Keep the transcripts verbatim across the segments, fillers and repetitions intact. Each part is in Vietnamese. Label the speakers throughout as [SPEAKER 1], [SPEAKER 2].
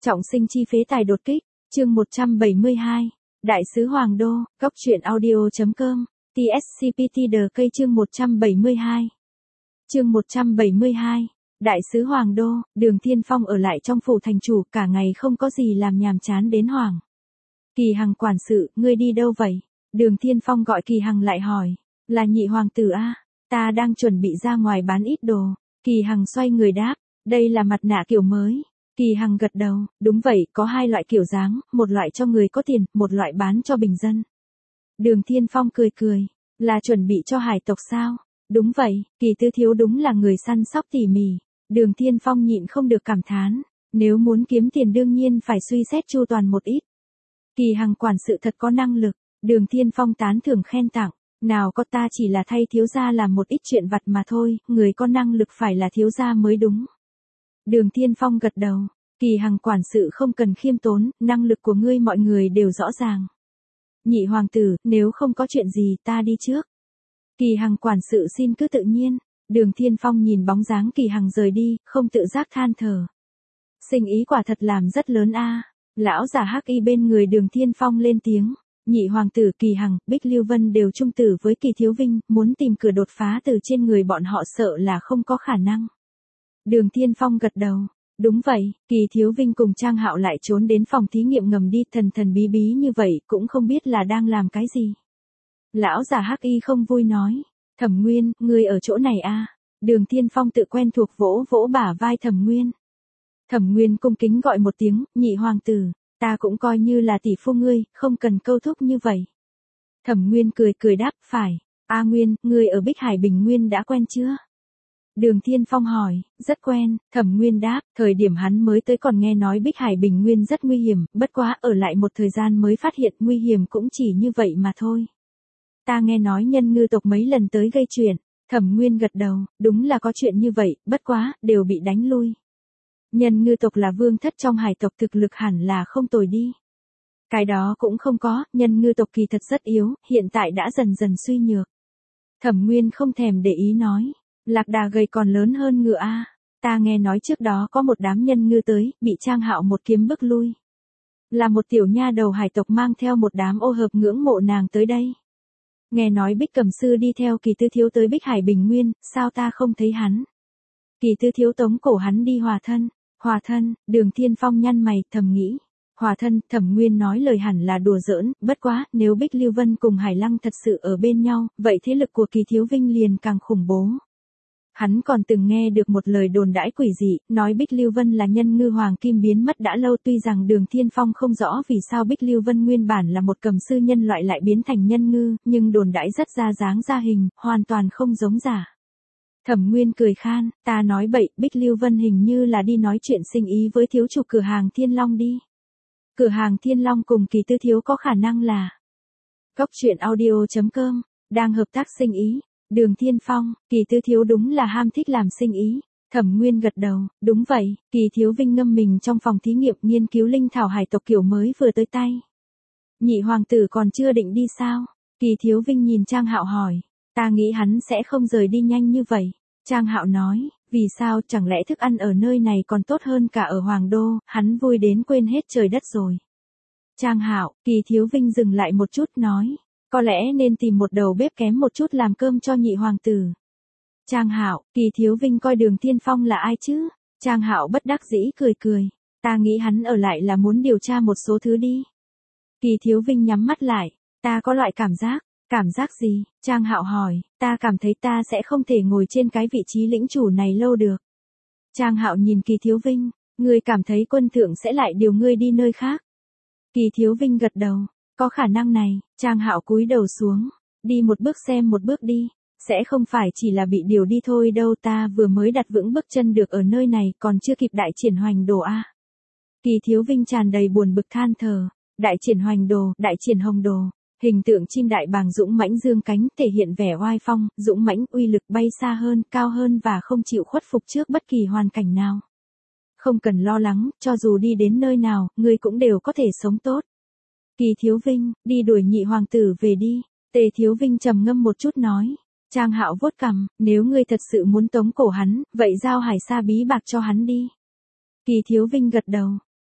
[SPEAKER 1] Trọng sinh chi phế tài đột kích, chương một trăm bảy mươi hai, Đại sứ Hoàng Đô, Góc truyện audio chấm com, tê ét xê pê tê đờ cây chương một trăm bảy mươi hai. Chương một trăm bảy mươi hai, Đại sứ Hoàng Đô, Đường Thiên Phong ở lại trong phủ thành chủ cả ngày không có gì làm nhàm chán đến hoảng. Kỳ Hằng quản sự, ngươi đi đâu vậy? Đường Thiên Phong gọi Kỳ Hằng lại hỏi, là nhị hoàng tử a, ta đang chuẩn bị ra ngoài bán ít đồ. Kỳ Hằng xoay người đáp, đây là mặt nạ kiểu mới. Kỳ Hằng gật đầu, đúng vậy, có hai loại kiểu dáng, một loại cho người có tiền, một loại bán cho bình dân. Đường Thiên Phong cười cười, là chuẩn bị cho hải tộc sao? Đúng vậy, Kỳ Tư Thiếu đúng là người săn sóc tỉ mỉ. Đường Thiên Phong nhịn không được cảm thán, nếu muốn kiếm tiền đương nhiên phải suy xét chu toàn một ít. Kỳ Hằng quản sự thật có năng lực, Đường Thiên Phong tán thưởng khen tặng, nào có, ta chỉ là thay thiếu gia làm một ít chuyện vặt mà thôi, người có năng lực phải là thiếu gia mới đúng. Đường Thiên Phong gật đầu, Kỳ Hằng quản sự không cần khiêm tốn, năng lực của ngươi mọi người đều rõ ràng. Nhị hoàng tử, nếu không có chuyện gì ta đi trước. Kỳ Hằng quản sự xin cứ tự nhiên. Đường Thiên Phong nhìn bóng dáng Kỳ Hằng rời đi, không tự giác than thở. Sinh ý quả thật làm rất lớn a. Lão già hắc y bên người Đường Thiên Phong lên tiếng, nhị hoàng tử Kỳ Hằng, Bích Lưu Vân đều trung tử với Kỳ Thiếu Vinh, muốn tìm cửa đột phá từ trên người bọn họ sợ là không có khả năng. Đường Thiên Phong gật đầu, đúng vậy, Kỳ Thiếu Vinh cùng Trang Hạo lại trốn đến phòng thí nghiệm ngầm đi, thần thần bí bí như vậy, cũng không biết là đang làm cái gì. Lão già hắc y không vui nói, Thẩm Nguyên, ngươi ở chỗ này a? Đường Thiên Phong tự quen thuộc vỗ vỗ bả vai Thẩm Nguyên. Thẩm Nguyên cung kính gọi một tiếng, nhị hoàng tử, ta cũng coi như là tỷ phu ngươi, không cần câu thúc như vậy. Thẩm Nguyên cười cười đáp, phải. A Nguyên, ngươi ở Bích Hải Bình Nguyên đã quen chưa? Đường Thiên Phong hỏi, rất quen. Thẩm Nguyên đáp, thời điểm hắn mới tới còn nghe nói Bích Hải Bình Nguyên rất nguy hiểm, bất quá ở lại một thời gian mới phát hiện nguy hiểm cũng chỉ như vậy mà thôi. Ta nghe nói nhân ngư tộc mấy lần tới gây chuyện. Thẩm Nguyên gật đầu, đúng là có chuyện như vậy, bất quá, đều bị đánh lui. Nhân ngư tộc là vương thất trong hải tộc, thực lực hẳn là không tồi đi. Cái đó cũng không có, nhân ngư tộc kỳ thật rất yếu, hiện tại đã dần dần suy nhược. Thẩm Nguyên không thèm để ý nói, lạc đà gầy còn lớn hơn ngựa a. Ta nghe nói trước đó có một đám nhân ngư tới, bị Trang Hạo một kiếm bức lui. Là một tiểu nha đầu hải tộc mang theo một đám ô hợp ngưỡng mộ nàng tới đây. Nghe nói Bích Cẩm Sư đi theo Kỳ Tư Thiếu tới Bích Hải Bình Nguyên, sao ta không thấy hắn? Kỳ Tư Thiếu tống cổ hắn đi hòa thân. Hòa thân, Đường Thiên Phong nhăn mày, thầm nghĩ. Hòa thân, Thẩm Nguyên nói lời hẳn là đùa giỡn, bất quá, nếu Bích Lưu Vân cùng Hải Lăng thật sự ở bên nhau, vậy thế lực của Kỳ Thiếu Vinh liền càng khủng bố. Hắn còn từng nghe được một lời đồn đãi quỷ dị, nói Bích Lưu Vân là nhân ngư hoàng kim biến mất đã lâu, tuy rằng Đường Thiên Phong không rõ vì sao Bích Lưu Vân nguyên bản là một cầm sư nhân loại lại biến thành nhân ngư, nhưng đồn đãi rất ra dáng ra hình, hoàn toàn không giống giả. Thẩm Nguyên cười khan, ta nói bậy, Bích Lưu Vân hình như là đi nói chuyện sinh ý với thiếu chủ cửa hàng Thiên Long đi. Cửa hàng Thiên Long cùng Kỳ Tư Thiếu có khả năng là Góc truyện audio chấm com, đang hợp tác sinh ý. Đường Thiên Phong, Kỳ Tư Thiếu đúng là ham thích làm sinh ý. Thẩm Nguyên gật đầu, đúng vậy, Kỳ Thiếu Vinh ngâm mình trong phòng thí nghiệm nghiên cứu linh thảo hải tộc kiểu mới vừa tới tay. Nhị hoàng tử còn chưa định đi sao? Kỳ Thiếu Vinh nhìn Trang Hạo hỏi. Ta nghĩ hắn sẽ không rời đi nhanh như vậy. Trang Hạo nói, vì sao, chẳng lẽ thức ăn ở nơi này còn tốt hơn cả ở Hoàng Đô, hắn vui đến quên hết trời đất rồi. Trang Hạo, Kỳ Thiếu Vinh dừng lại một chút nói, có lẽ nên tìm một đầu bếp kém một chút làm cơm cho nhị hoàng tử. Trang Hạo, Kỳ Thiếu Vinh coi Đường Thiên Phong là ai chứ? Trang Hạo bất đắc dĩ cười cười, ta nghĩ hắn ở lại là muốn điều tra một số thứ đi. Kỳ Thiếu Vinh nhắm mắt lại, ta có loại cảm giác. Cảm giác gì? Trang Hạo hỏi, ta cảm thấy ta sẽ không thể ngồi trên cái vị trí lĩnh chủ này lâu được. Trang Hạo nhìn Kỳ Thiếu Vinh, ngươi cảm thấy quân thượng sẽ lại điều ngươi đi nơi khác. Kỳ Thiếu Vinh gật đầu, có khả năng này. Trang Hạo cúi đầu xuống, đi một bước xem một bước đi, sẽ không phải chỉ là bị điều đi thôi đâu, ta vừa mới đặt vững bước chân được ở nơi này, còn chưa kịp đại triển hoành đồ a. Kỳ Thiếu Vinh tràn đầy buồn bực than thở, đại triển hoành đồ, đại triển hồng đồ. Hình tượng chim đại bàng dũng mãnh dương cánh, thể hiện vẻ oai phong, dũng mãnh, uy lực bay xa hơn, cao hơn và không chịu khuất phục trước bất kỳ hoàn cảnh nào. Không cần lo lắng, cho dù đi đến nơi nào, ngươi cũng đều có thể sống tốt. Kỳ Thiếu Vinh, đi đuổi nhị hoàng tử về đi. Tề Thiếu Vinh trầm ngâm một chút nói. Trang Hạo vuốt cằm, nếu ngươi thật sự muốn tống cổ hắn, vậy giao hải sa bí bạc cho hắn đi. Kỳ Thiếu Vinh gật đầu,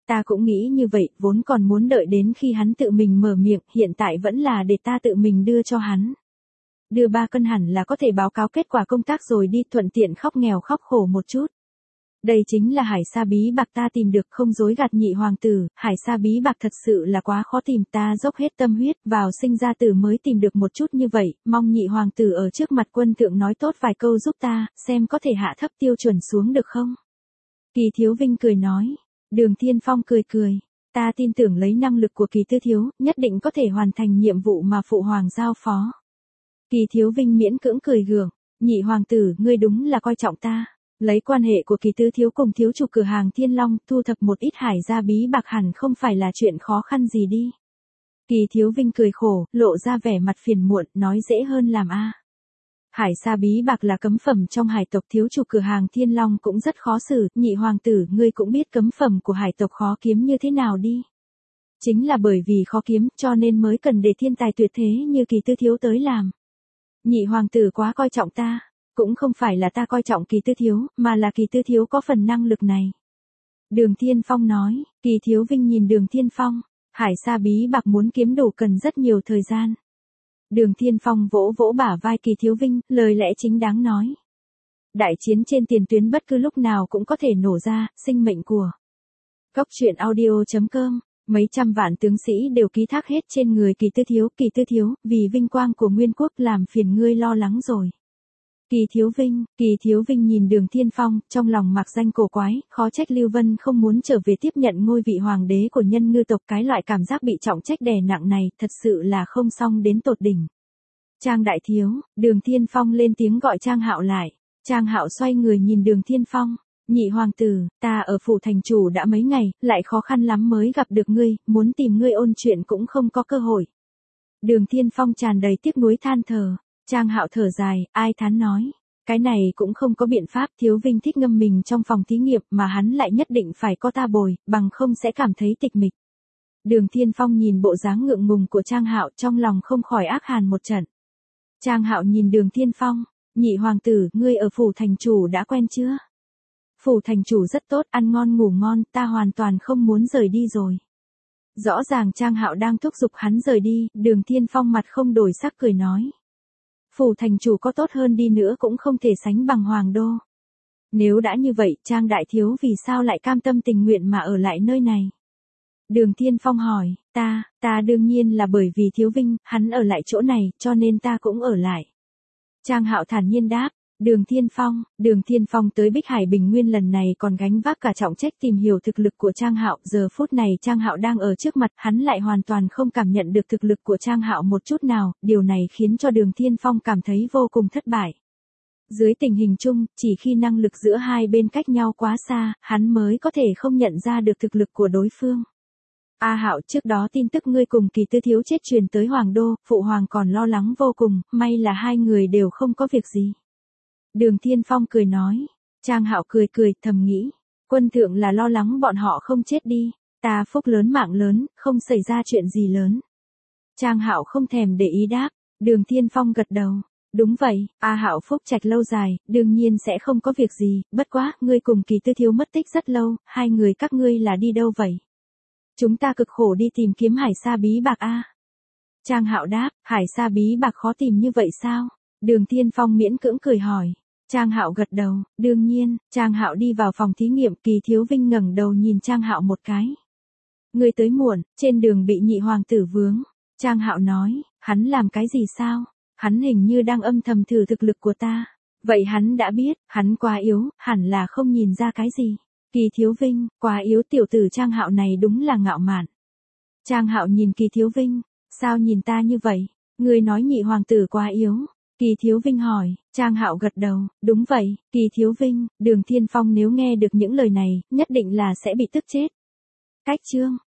[SPEAKER 1] Ta cũng nghĩ như vậy, vốn còn muốn đợi đến khi hắn tự mình mở miệng, hiện tại vẫn là để ta tự mình đưa cho hắn. Đưa ba cân hẳn là có thể báo cáo kết quả công tác rồi đi, thuận tiện khóc nghèo khóc khổ một chút. Đây chính là hải sa bí bạc ta tìm được, không dối gạt nhị hoàng tử, hải sa bí bạc thật sự là quá khó tìm, ta dốc hết tâm huyết vào sinh ra tử mới tìm được một chút như vậy, mong nhị hoàng tử ở trước mặt quân thượng nói tốt vài câu giúp ta, xem có thể hạ thấp tiêu chuẩn xuống được không? Kỳ Thiếu Vinh cười nói. Đường Thiên Phong cười cười, ta tin tưởng lấy năng lực của Kỳ Tư Thiếu, nhất định có thể hoàn thành nhiệm vụ mà phụ hoàng giao phó. Kỳ Thiếu Vinh miễn cưỡng cười gượng, nhị hoàng tử, ngươi đúng là coi trọng ta. Lấy quan hệ của Kỳ Tư Thiếu cùng thiếu chủ cửa hàng Thiên Long, thu thập một ít hải gia bí bạc hẳn không phải là chuyện khó khăn gì đi. Kỳ Thiếu Vinh cười khổ, lộ ra vẻ mặt phiền muộn, nói dễ hơn làm a. Hải sa bí bạc là cấm phẩm trong hải tộc, thiếu chủ cửa hàng Thiên Long cũng rất khó xử, nhị hoàng tử, ngươi cũng biết cấm phẩm của hải tộc khó kiếm như thế nào đi. Chính là bởi vì khó kiếm, cho nên mới cần để thiên tài tuyệt thế như Kỳ Tư Thiếu tới làm. Nhị hoàng tử quá coi trọng ta, cũng không phải là ta coi trọng Kỳ Tư Thiếu, mà là Kỳ Tư Thiếu có phần năng lực này. Đường Thiên Phong nói. Kỳ Thiếu Vinh nhìn Đường Thiên Phong, hải sa bí bạc muốn kiếm đủ cần rất nhiều thời gian. Đường Thiên Phong vỗ vỗ bả vai Kỳ Thiếu Vinh, lời lẽ chính đáng nói. Đại chiến trên tiền tuyến bất cứ lúc nào cũng có thể nổ ra, sinh mệnh của. Cốc truyện audio chấm com, mấy trăm vạn tướng sĩ đều ký thác hết trên người Kỳ Tư Thiếu, Kỳ Tư Thiếu, vì vinh quang của Nguyên Quốc làm phiền ngươi lo lắng rồi. Kỳ Thiếu Vinh, Kỳ Thiếu Vinh nhìn Đường Thiên Phong, trong lòng mặc danh cổ quái, khó trách Lưu Vân không muốn trở về tiếp nhận ngôi vị hoàng đế của nhân ngư tộc, cái loại cảm giác bị trọng trách đè nặng này, thật sự là không xong đến tột đỉnh. Trang đại thiếu, Đường Thiên Phong lên tiếng gọi Trang Hạo lại. Trang Hạo xoay người nhìn Đường Thiên Phong, nhị hoàng tử, ta ở phủ thành chủ đã mấy ngày, lại khó khăn lắm mới gặp được ngươi, muốn tìm ngươi ôn chuyện cũng không có cơ hội. Đường Thiên Phong tràn đầy tiếc nuối than thở. Trang Hạo thở dài, ai thán nói. Cái này cũng không có biện pháp, Thiếu Vinh thích ngâm mình trong phòng thí nghiệm mà hắn lại nhất định phải có ta bồi, bằng không sẽ cảm thấy tịch mịch. Đường Thiên Phong nhìn bộ dáng ngượng ngùng của Trang Hạo, trong lòng không khỏi ác hàn một trận. Trang Hạo nhìn Đường Thiên Phong, nhị hoàng tử, ngươi ở phủ thành chủ đã quen chưa? Phủ thành chủ rất tốt, ăn ngon ngủ ngon, ta hoàn toàn không muốn rời đi rồi. Rõ ràng Trang Hạo đang thúc giục hắn rời đi, Đường Thiên Phong mặt không đổi sắc cười nói. Phủ thành chủ có tốt hơn đi nữa cũng không thể sánh bằng hoàng đô. Nếu đã như vậy, Trang đại thiếu vì sao lại cam tâm tình nguyện mà ở lại nơi này? Đường Thiên Phong hỏi, ta, ta đương nhiên là bởi vì Thiếu Vinh, hắn ở lại chỗ này, cho nên ta cũng ở lại. Trang Hạo thản nhiên đáp. Đường Thiên Phong, Đường Thiên Phong tới Bích Hải Bình Nguyên lần này còn gánh vác cả trọng trách tìm hiểu thực lực của Trang Hạo, giờ phút này Trang Hạo đang ở trước mặt, hắn lại hoàn toàn không cảm nhận được thực lực của Trang Hạo một chút nào, điều này khiến cho Đường Thiên Phong cảm thấy vô cùng thất bại. Dưới tình hình chung, chỉ khi năng lực giữa hai bên cách nhau quá xa, hắn mới có thể không nhận ra được thực lực của đối phương. A Hạo, trước đó tin tức ngươi cùng Kỳ Tư Thiếu chết truyền tới Hoàng đô, phụ hoàng còn lo lắng vô cùng, may là hai người đều không có việc gì. Đường Thiên Phong cười nói. Trang Hạo cười cười, thầm nghĩ. Quân thượng là lo lắng bọn họ không chết đi. Ta phúc lớn mạng lớn, không xảy ra chuyện gì lớn. Trang Hạo không thèm để ý đáp. Đường Thiên Phong gật đầu. Đúng vậy, A Hạo phúc trạch lâu dài, đương nhiên sẽ không có việc gì, bất quá, ngươi cùng Kỳ Tư Thiếu mất tích rất lâu, hai người các ngươi là đi đâu vậy? Chúng ta cực khổ đi tìm kiếm hải sa bí bạc a. Trang Hạo đáp, hải sa bí bạc khó tìm như vậy sao? Đường Thiên Phong miễn cưỡng cười hỏi. Trang Hạo gật đầu, đương nhiên. Trang Hạo đi vào phòng thí nghiệm, Kỳ Thiếu Vinh ngẩng đầu nhìn Trang Hạo một cái. Ngươi tới muộn, trên đường bị nhị hoàng tử vướng. Trang Hạo nói, hắn làm cái gì sao? Hắn hình như đang âm thầm thử thực lực của ta. Vậy hắn đã biết, hắn quá yếu, hẳn là không nhìn ra cái gì. Kỳ Thiếu Vinh, quá yếu, tiểu tử Trang Hạo này đúng là ngạo mạn. Trang Hạo nhìn Kỳ Thiếu Vinh, sao nhìn ta như vậy? Ngươi nói nhị hoàng tử quá yếu. Kỳ Thiếu Vinh hỏi. Trang Hạo gật đầu, đúng vậy, Kỳ Thiếu Vinh, Đường Thiên Phong nếu nghe được những lời này, nhất định là sẽ bị tức chết. Cách chương